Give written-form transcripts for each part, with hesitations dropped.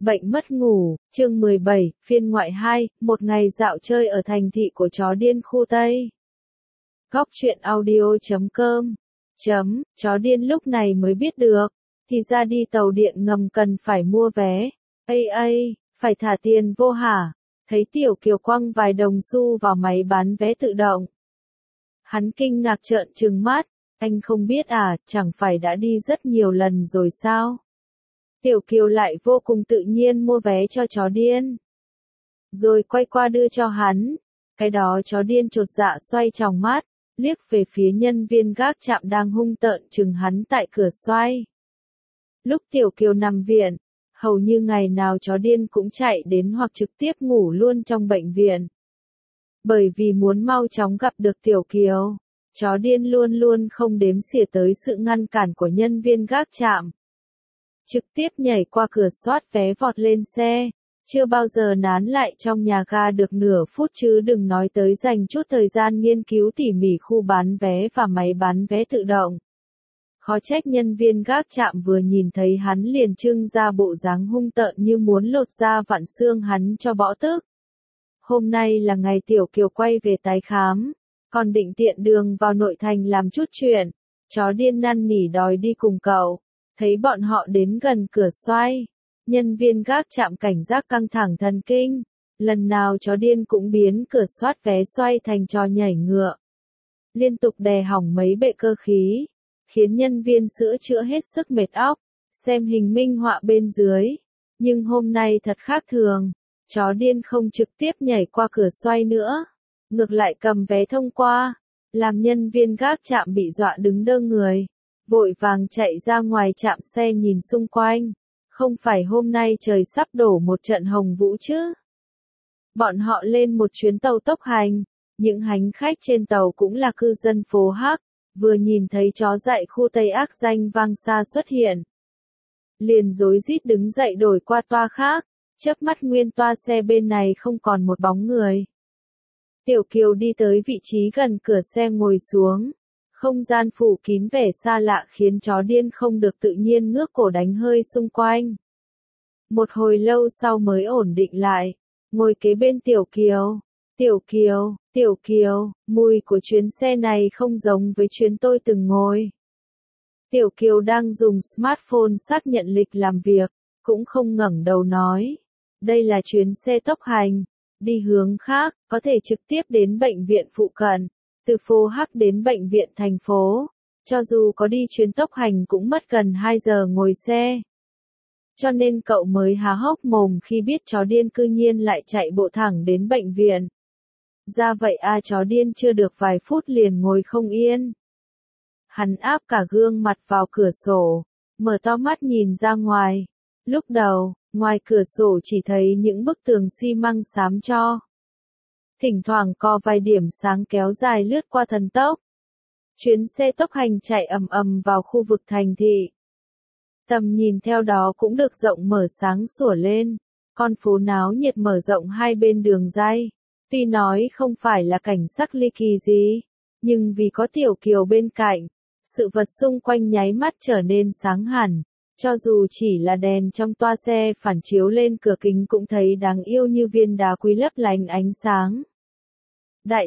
Bệnh mất ngủ, chương 17, phiên ngoại 2, một ngày dạo chơi ở thành thị của chó điên khu Tây. Góc truyện audio.com Chó điên lúc này mới biết được, thì ra đi tàu điện ngầm cần phải mua vé. Phải thả tiền vô hả? Thấy Tiểu Kiều quăng vài đồng xu vào máy bán vé tự động. Hắn kinh ngạc trợn trừng mắt, anh không biết à, chẳng phải đã đi rất nhiều lần rồi sao? Tiểu Kiều lại vô cùng tự nhiên mua vé cho chó điên. Rồi quay qua đưa cho hắn. Cái đó chó điên chột dạ xoay tròng mắt, liếc về phía nhân viên gác trạm đang hung tợn chừng hắn tại cửa xoay. Lúc Tiểu Kiều nằm viện, hầu như ngày nào chó điên cũng chạy đến hoặc trực tiếp ngủ luôn trong bệnh viện. Bởi vì muốn mau chóng gặp được Tiểu Kiều, chó điên luôn luôn không đếm xỉa tới sự ngăn cản của nhân viên gác trạm. Trực tiếp nhảy qua cửa soát vé vọt lên xe, chưa bao giờ nán lại trong nhà ga được nửa phút chứ đừng nói tới dành chút thời gian nghiên cứu tỉ mỉ khu bán vé và máy bán vé tự động. Khó trách nhân viên gác trạm vừa nhìn thấy hắn liền trưng ra bộ dáng hung tợn như muốn lột da vặn xương hắn cho bỏ tức. Hôm nay là ngày Tiểu Kiều quay về tái khám, còn định tiện đường vào nội thành làm chút chuyện, chó điên năn nỉ đòi đi cùng cậu. Thấy bọn họ đến gần cửa xoay, nhân viên gác trạm cảnh giác căng thẳng thần kinh, lần nào chó điên cũng biến cửa soát vé xoay thành trò nhảy ngựa. Liên tục đè hỏng mấy bệ cơ khí, khiến nhân viên sữa chữa hết sức mệt óc, xem hình minh họa bên dưới. Nhưng hôm nay thật khác thường, chó điên không trực tiếp nhảy qua cửa xoay nữa, ngược lại cầm vé thông qua, làm nhân viên gác trạm bị dọa đứng đơ người. Vội vàng chạy ra ngoài trạm xe nhìn xung quanh, không phải hôm nay trời sắp đổ một trận hồng vũ chứ. Bọn họ lên một chuyến tàu tốc hành, những hành khách trên tàu cũng là cư dân phố Hắc, vừa nhìn thấy chó dại khu Tây ác danh vang xa xuất hiện. Liền rối rít đứng dậy đổi qua toa khác, chớp mắt nguyên toa xe bên này không còn một bóng người. Tiểu Kiều đi tới vị trí gần cửa xe ngồi xuống. Không gian phủ kín vẻ xa lạ khiến chó điên không được tự nhiên ngước cổ đánh hơi xung quanh. Một hồi lâu sau mới ổn định lại, ngồi kế bên Tiểu Kiều. Tiểu Kiều, mùi của chuyến xe này không giống với chuyến tôi từng ngồi. Tiểu Kiều đang dùng smartphone xác nhận lịch làm việc, cũng không ngẩng đầu nói. Đây là chuyến xe tốc hành, đi hướng khác, có thể trực tiếp đến bệnh viện phụ cận. Từ phố Hắc đến bệnh viện thành phố, cho dù có đi chuyến tốc hành cũng mất gần 2 giờ ngồi xe. Cho nên cậu mới há hốc mồm khi biết chó điên cư nhiên lại chạy bộ thẳng đến bệnh viện. Ra vậy à, chó điên chưa được vài phút liền ngồi không yên. Hắn áp cả gương mặt vào cửa sổ, mở to mắt nhìn ra ngoài. Lúc đầu, ngoài cửa sổ chỉ thấy những bức tường xi măng xám cho. Thỉnh thoảng có vài điểm sáng kéo dài lướt qua thần tốc. Chuyến xe tốc hành chạy ầm ầm vào khu vực thành thị. Tầm nhìn theo đó cũng được rộng mở sáng sủa lên. Con phố náo nhiệt mở rộng hai bên đường ray. Tuy nói không phải là cảnh sắc ly kỳ gì, nhưng vì có Tiểu Kiều bên cạnh, sự vật xung quanh nháy mắt trở nên sáng hẳn. Cho dù chỉ là đèn trong toa xe phản chiếu lên cửa kính cũng thấy đáng yêu như viên đá quý lấp lánh ánh sáng. Đại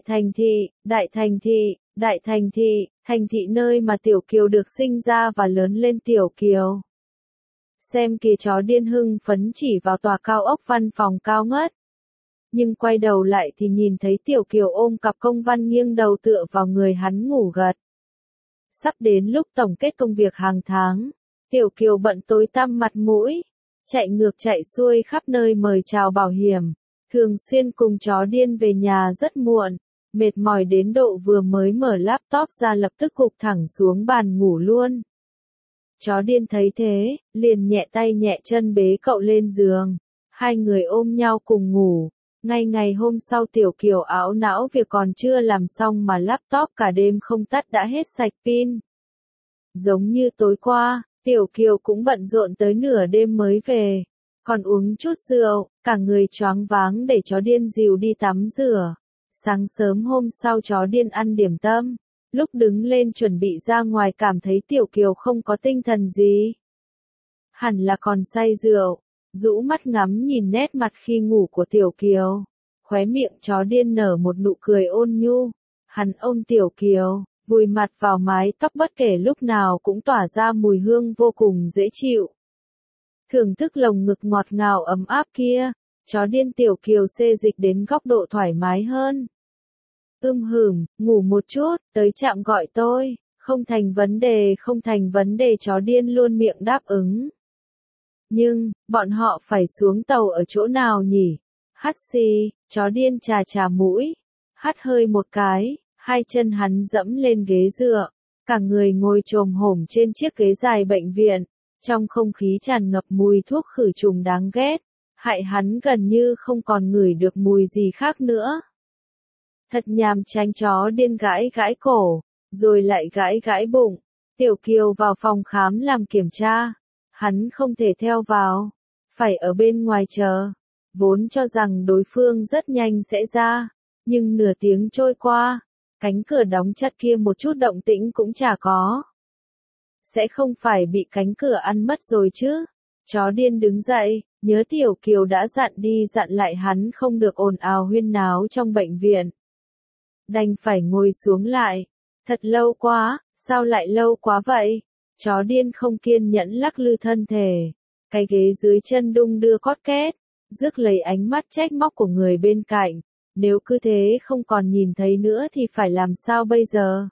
thành thị nơi mà Tiểu Kiều được sinh ra và lớn lên. Tiểu Kiều. Xem kìa, chó điên hưng phấn chỉ vào tòa cao ốc văn phòng cao ngất. Nhưng quay đầu lại thì nhìn thấy Tiểu Kiều ôm cặp công văn nghiêng đầu tựa vào người hắn ngủ gật. Sắp đến lúc tổng kết công việc hàng tháng, Tiểu Kiều bận tối tăm mặt mũi, chạy ngược chạy xuôi khắp nơi mời chào bảo hiểm. Thường xuyên cùng chó điên về nhà rất muộn, mệt mỏi đến độ vừa mới mở laptop ra lập tức gục thẳng xuống bàn ngủ luôn. Chó điên thấy thế, liền nhẹ tay nhẹ chân bế cậu lên giường, hai người ôm nhau cùng ngủ. Ngay ngày hôm sau Tiểu Kiều ảo não việc còn chưa làm xong mà laptop cả đêm không tắt đã hết sạch pin. Giống như tối qua, Tiểu Kiều cũng bận rộn tới nửa đêm mới về. Còn uống chút rượu, cả người choáng váng để chó điên dìu đi tắm rửa. Sáng sớm hôm sau chó điên ăn điểm tâm, lúc đứng lên chuẩn bị ra ngoài cảm thấy Tiểu Kiều không có tinh thần gì. Hẳn là còn say rượu, rũ mắt ngắm nhìn nét mặt khi ngủ của Tiểu Kiều. Khóe miệng chó điên nở một nụ cười ôn nhu. Hắn ôm Tiểu Kiều, vùi mặt vào mái tóc bất kể lúc nào cũng tỏa ra mùi hương vô cùng dễ chịu. Thưởng thức lồng ngực ngọt ngào ấm áp kia, chó điên Tiểu Kiều xê dịch đến góc độ thoải mái hơn. Ngủ một chút, tới trạm gọi tôi, không thành vấn đề chó điên luôn miệng đáp ứng. Nhưng, bọn họ phải xuống tàu ở chỗ nào nhỉ? Hắt xì, chó điên chà mũi, hắt hơi một cái, hai chân hắn dẫm lên ghế dựa, cả người ngồi chồm hổm trên chiếc ghế dài bệnh viện, trong không khí tràn ngập mùi thuốc khử trùng đáng ghét, hại hắn gần như không còn ngửi được mùi gì khác nữa. Thật nhàm chán chó điên gãi gãi cổ, rồi lại gãi gãi bụng. Tiểu Kiều vào phòng khám làm kiểm tra. Hắn không thể theo vào, phải ở bên ngoài chờ. Vốn cho rằng đối phương rất nhanh sẽ ra, nhưng nửa tiếng trôi qua, cánh cửa đóng chặt kia một chút động tĩnh cũng chả có. Sẽ không phải bị cánh cửa ăn mất rồi chứ? Chó điên đứng dậy, nhớ Tiểu Kiều đã dặn đi dặn lại hắn không được ồn ào huyên náo trong bệnh viện. Đành phải ngồi xuống lại. Thật lâu quá, sao lại lâu quá vậy? Chó điên không kiên nhẫn lắc lư thân thể. Cái ghế dưới chân đung đưa cót két, rước lấy ánh mắt trách móc của người bên cạnh. Nếu cứ thế không còn nhìn thấy nữa thì phải làm sao bây giờ?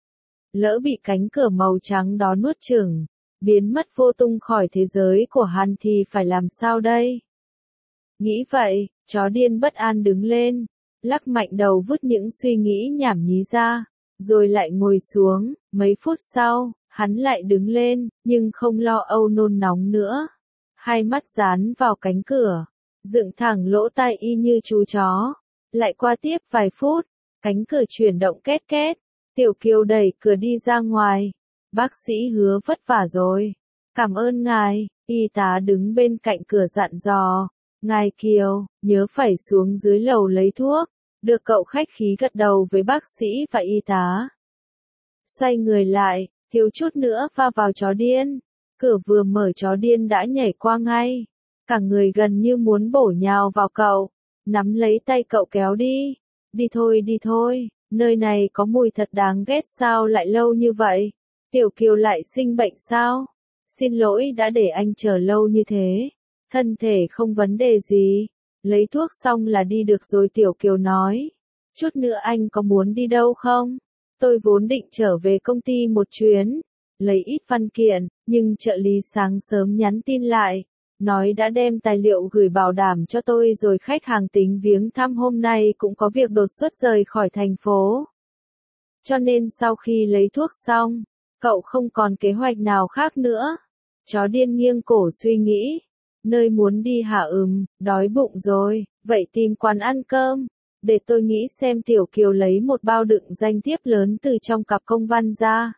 Lỡ bị cánh cửa màu trắng đó nuốt chửng, biến mất vô tung khỏi thế giới của hắn thì phải làm sao đây? Nghĩ vậy, chó điên bất an đứng lên, lắc mạnh đầu vứt những suy nghĩ nhảm nhí ra, rồi lại ngồi xuống. Mấy phút sau, hắn lại đứng lên, nhưng không lo âu nôn nóng nữa. Hai mắt dán vào cánh cửa, dựng thẳng lỗ tai y như chú chó. Lại qua tiếp vài phút, cánh cửa chuyển động két két, Tiểu Kiều đẩy cửa đi ra ngoài. Bác sĩ Hứa vất vả rồi. Cảm ơn ngài, y tá đứng bên cạnh cửa dặn dò. Ngài Kiều, nhớ phải xuống dưới lầu lấy thuốc. Được cậu khách khí gật đầu với bác sĩ và y tá. Xoay người lại, thiếu chút nữa va vào chó điên. Cửa vừa mở chó điên đã nhảy qua ngay. Cả người gần như muốn bổ nhào vào cậu. Nắm lấy tay cậu kéo đi. Đi thôi, nơi này có mùi thật đáng ghét sao lại lâu như vậy? Tiểu Kiều lại sinh bệnh sao? Xin lỗi đã để anh chờ lâu như thế. Thân thể không vấn đề gì. Lấy thuốc xong là đi được rồi Tiểu Kiều nói. Chút nữa anh có muốn đi đâu không? Tôi vốn định trở về công ty một chuyến. Lấy ít văn kiện, nhưng trợ lý sáng sớm nhắn tin lại. Nói đã đem tài liệu gửi bảo đảm cho tôi rồi khách hàng tính viếng thăm hôm nay cũng có việc đột xuất rời khỏi thành phố. Cho nên sau khi lấy thuốc xong, cậu không còn kế hoạch nào khác nữa. Chó điên nghiêng cổ suy nghĩ. Nơi muốn đi hả đói bụng rồi, vậy tìm quán ăn cơm. Để tôi nghĩ xem. Tiểu Kiều lấy một bao đựng danh thiếp lớn từ trong cặp công văn ra.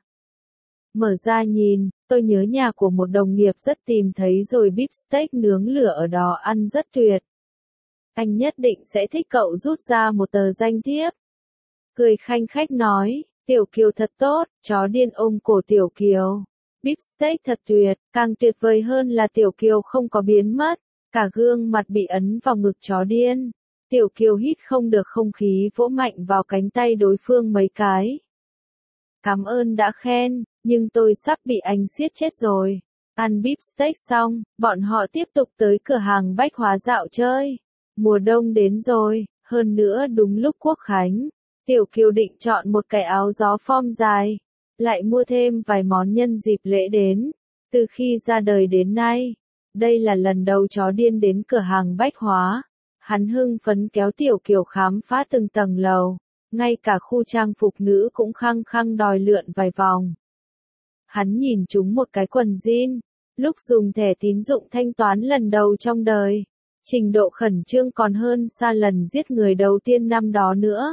Mở ra nhìn, tôi nhớ nhà của một đồng nghiệp rất tìm thấy rồi beef steak nướng lửa ở đó ăn rất tuyệt. Anh nhất định sẽ thích. Cậu rút ra một tờ danh thiếp. Cười khanh khách nói, Tiểu Kiều thật tốt, chó điên ôm cổ Tiểu Kiều. Beef steak thật tuyệt, càng tuyệt vời hơn là Tiểu Kiều không có biến mất, cả gương mặt bị ấn vào ngực chó điên. Tiểu Kiều hít không được không khí vỗ mạnh vào cánh tay đối phương mấy cái. Cảm ơn đã khen, nhưng tôi sắp bị anh siết chết rồi. Ăn beef steak xong, bọn họ tiếp tục tới cửa hàng bách hóa dạo chơi. Mùa đông đến rồi, hơn nữa đúng lúc Quốc Khánh. Tiểu Kiều định chọn một cái áo gió form dài. Lại mua thêm vài món nhân dịp lễ đến. Từ khi ra đời đến nay, đây là lần đầu chó điên đến cửa hàng bách hóa. Hắn hưng phấn kéo Tiểu Kiều khám phá từng tầng lầu. Ngay cả khu trang phục nữ cũng khăng khăng đòi lượn vài vòng. Hắn nhìn chúng một cái quần jean. Lúc dùng thẻ tín dụng thanh toán lần đầu trong đời. Trình độ khẩn trương còn hơn xa lần giết người đầu tiên năm đó nữa.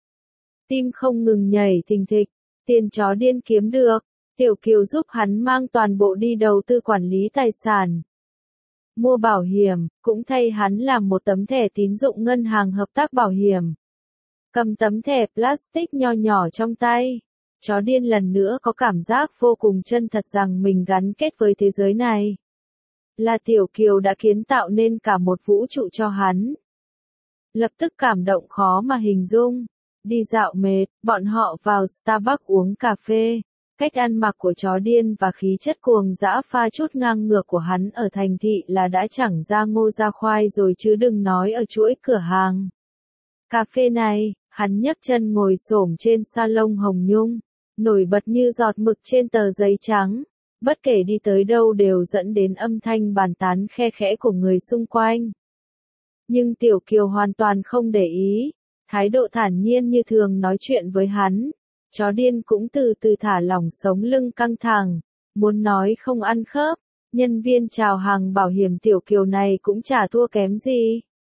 Tim không ngừng nhảy thình thịch. Tiền chó điên kiếm được, Tiểu Kiều giúp hắn mang toàn bộ đi đầu tư quản lý tài sản. Mua bảo hiểm, cũng thay hắn làm một tấm thẻ tín dụng ngân hàng hợp tác bảo hiểm. Cầm tấm thẻ plastic nho nhỏ trong tay. Chó điên lần nữa có cảm giác vô cùng chân thật rằng mình gắn kết với thế giới này. là Tiểu Kiều đã kiến tạo nên cả một vũ trụ cho hắn. Lập tức cảm động khó mà hình dung. Đi dạo mệt, bọn họ vào Starbucks uống cà phê. Cách ăn mặc của chó điên và khí chất cuồng dã pha chút ngang ngược của hắn ở thành thị là đã chẳng ra ngô ra khoai rồi chứ đừng nói ở chuỗi cửa hàng. Cà phê này, hắn nhấc chân ngồi xổm trên salon hồng nhung, nổi bật như giọt mực trên tờ giấy trắng. Bất kể đi tới đâu đều dẫn đến âm thanh bàn tán khe khẽ của người xung quanh. Nhưng Tiểu Kiều hoàn toàn không để ý, thái độ thản nhiên như thường nói chuyện với hắn. Chó điên cũng từ từ thả lỏng sống lưng căng thẳng, muốn nói không ăn khớp, nhân viên chào hàng bảo hiểm Tiểu Kiều này cũng chả thua kém gì.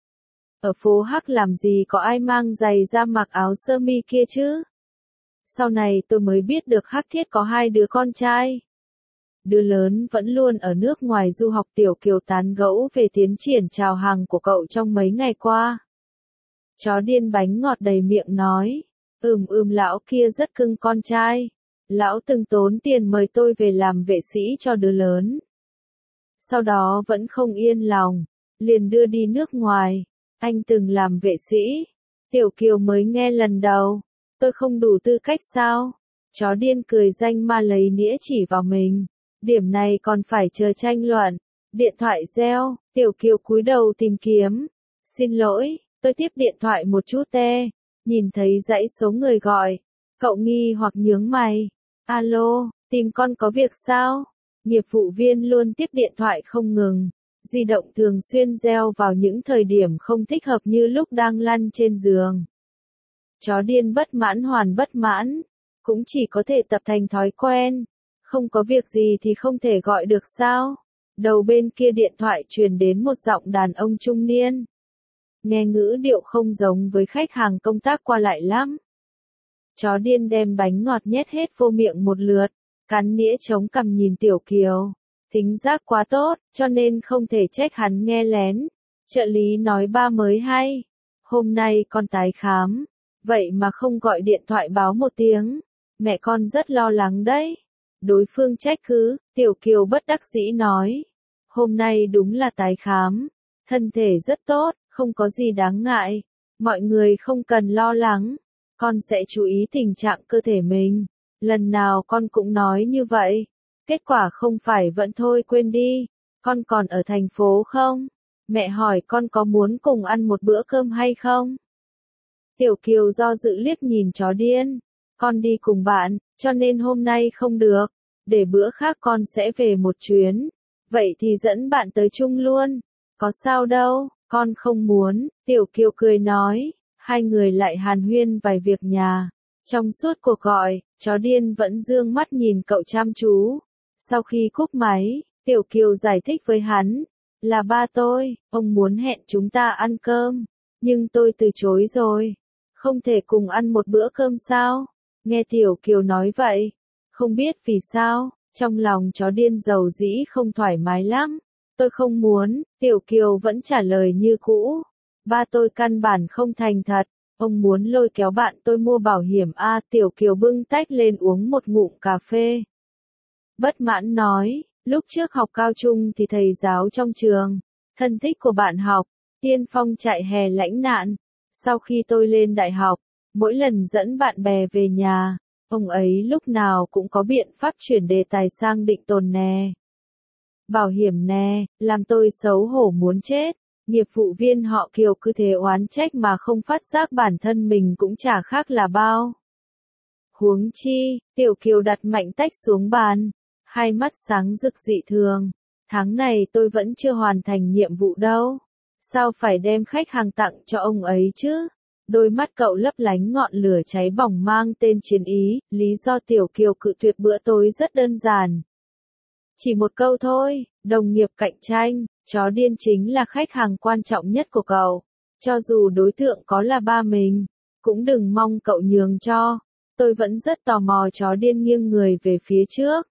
Ở phố Hắc làm gì có ai mang giày da mặc áo sơ mi kia chứ? Sau này tôi mới biết được Hắc Thiết có 2 đứa con trai. Đứa lớn vẫn luôn ở nước ngoài du học. Tiểu Kiều tán gẫu về tiến triển chào hàng của cậu trong mấy ngày qua. Chó điên bánh ngọt đầy miệng nói, lão kia rất cưng con trai. Lão từng tốn tiền mời tôi về làm vệ sĩ cho đứa lớn. Sau đó vẫn không yên lòng, liền đưa đi nước ngoài. Anh từng làm vệ sĩ. Tiểu Kiều mới nghe lần đầu. Tôi không đủ tư cách sao? Chó điên cười danh ma lấy nĩa chỉ vào mình. Điểm này còn phải chờ tranh luận. Điện thoại reo, Tiểu Kiều cúi đầu tìm kiếm. Xin lỗi, tôi tiếp điện thoại một chút te. Nhìn thấy dãy số người gọi. Cậu nghi hoặc nhướng mày. Alo, tìm con có việc sao? Nghiệp vụ viên luôn tiếp điện thoại không ngừng. Di động thường xuyên reo vào những thời điểm không thích hợp như lúc đang lăn trên giường. Chó điên bất mãn. Cũng chỉ có thể tập thành thói quen. Không có việc gì thì không thể gọi được sao? Đầu bên kia điện thoại truyền đến một giọng đàn ông trung niên. Nghe ngữ điệu không giống với khách hàng công tác qua lại lắm. Chó điên đem bánh ngọt nhét hết vô miệng một lượt, cắn nĩa chống cằm nhìn Tiểu Kiều. Thính giác quá tốt, cho nên không thể trách hắn nghe lén. Trợ lý nói ba mới hay. Hôm nay con tái khám. Vậy mà không gọi điện thoại báo một tiếng. Mẹ con rất lo lắng đấy. Đối phương trách cứ, Tiểu Kiều bất đắc dĩ nói. Hôm nay đúng là tái khám. Thân thể rất tốt, không có gì đáng ngại. Mọi người không cần lo lắng. Con sẽ chú ý tình trạng cơ thể mình. Lần nào con cũng nói như vậy. Kết quả không phải vẫn thôi quên đi. Con còn ở thành phố không? Mẹ hỏi con có muốn cùng ăn một bữa cơm hay không? Tiểu Kiều do dự liếc nhìn chó điên. Con đi cùng bạn, cho nên hôm nay không được. Để bữa khác con sẽ về một chuyến. Vậy thì dẫn bạn tới chung luôn. Có sao đâu, con không muốn. Tiểu Kiều cười nói. Hai người lại hàn huyên vài việc nhà. Trong suốt cuộc gọi, chó điên vẫn dương mắt nhìn cậu chăm chú. Sau khi cúp máy, Tiểu Kiều giải thích với hắn. Là ba tôi, ông muốn hẹn chúng ta ăn cơm. Nhưng tôi từ chối rồi. Không thể cùng ăn một bữa cơm sao? Nghe Tiểu Kiều nói vậy. Không biết vì sao, trong lòng chó điên dầu dĩ không thoải mái lắm. Tôi không muốn, Tiểu Kiều vẫn trả lời như cũ. Ba tôi căn bản không thành thật. Ông muốn lôi kéo bạn tôi mua bảo hiểm A. Tiểu Kiều bưng tách lên uống một ngụm cà phê. Bất mãn nói, lúc trước học cao trung thì thầy giáo trong trường, thân thích của bạn học, tiên phong chạy hè lãnh nạn. Sau khi tôi lên đại học, mỗi lần dẫn bạn bè về nhà, ông ấy lúc nào cũng có biện pháp chuyển đề tài sang định tồn nè. Bảo hiểm nè, làm tôi xấu hổ muốn chết. Nghiệp vụ viên họ Kiều cứ thế oán trách mà không phát giác bản thân mình cũng chả khác là bao. Huống chi, Tiểu Kiều đặt mạnh tách xuống bàn, hai mắt sáng rực dị thường. Tháng này tôi vẫn chưa hoàn thành nhiệm vụ đâu. Sao phải đem khách hàng tặng cho ông ấy chứ? Đôi mắt cậu lấp lánh ngọn lửa cháy bỏng mang tên chiến ý. Lý do Tiểu Kiều cự tuyệt bữa tối rất đơn giản. Chỉ một câu thôi, đồng nghiệp cạnh tranh, chó điên chính là khách hàng quan trọng nhất của cậu. Cho dù đối tượng có là ba mình, cũng đừng mong cậu nhường cho. Tôi vẫn rất tò mò. Chó điên nghiêng người về phía trước.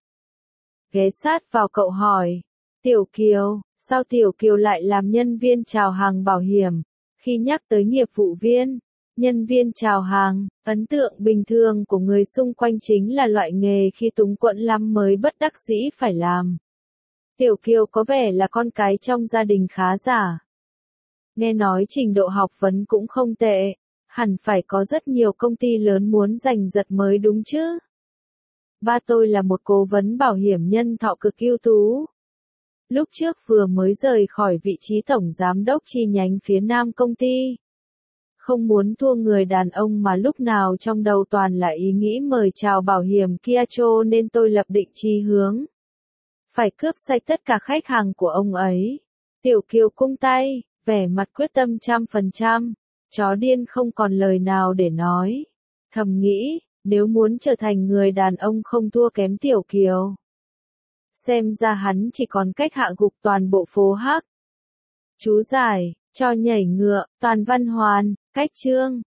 Ghé sát vào cậu hỏi. Tiểu Kiều, sao Tiểu Kiều lại làm nhân viên chào hàng bảo hiểm? Khi nhắc tới nghiệp vụ viên, nhân viên chào hàng, ấn tượng bình thường của người xung quanh chính là loại nghề khi túng quẫn lắm mới bất đắc dĩ phải làm. Tiểu Kiều có vẻ là con cái trong gia đình khá giả. Nghe nói trình độ học vấn cũng không tệ, hẳn phải có rất nhiều công ty lớn muốn giành giật mới đúng chứ. Ba tôi là một cố vấn bảo hiểm nhân thọ cực ưu tú. Lúc trước vừa mới rời khỏi vị trí tổng giám đốc chi nhánh phía Nam công ty. Không muốn thua người đàn ông mà lúc nào trong đầu toàn là ý nghĩ mời chào bảo hiểm Kiacho nên tôi lập định chí hướng. Phải cướp sạch tất cả khách hàng của ông ấy. Tiểu Kiều cung tay, vẻ mặt quyết tâm 100%. Chó điên không còn lời nào để nói. Thầm nghĩ, nếu muốn trở thành người đàn ông không thua kém Tiểu Kiều. Xem ra hắn chỉ còn cách hạ gục toàn bộ phố Hắc. Chú giải, cho nhảy ngựa, toàn văn hoàn, cách chương.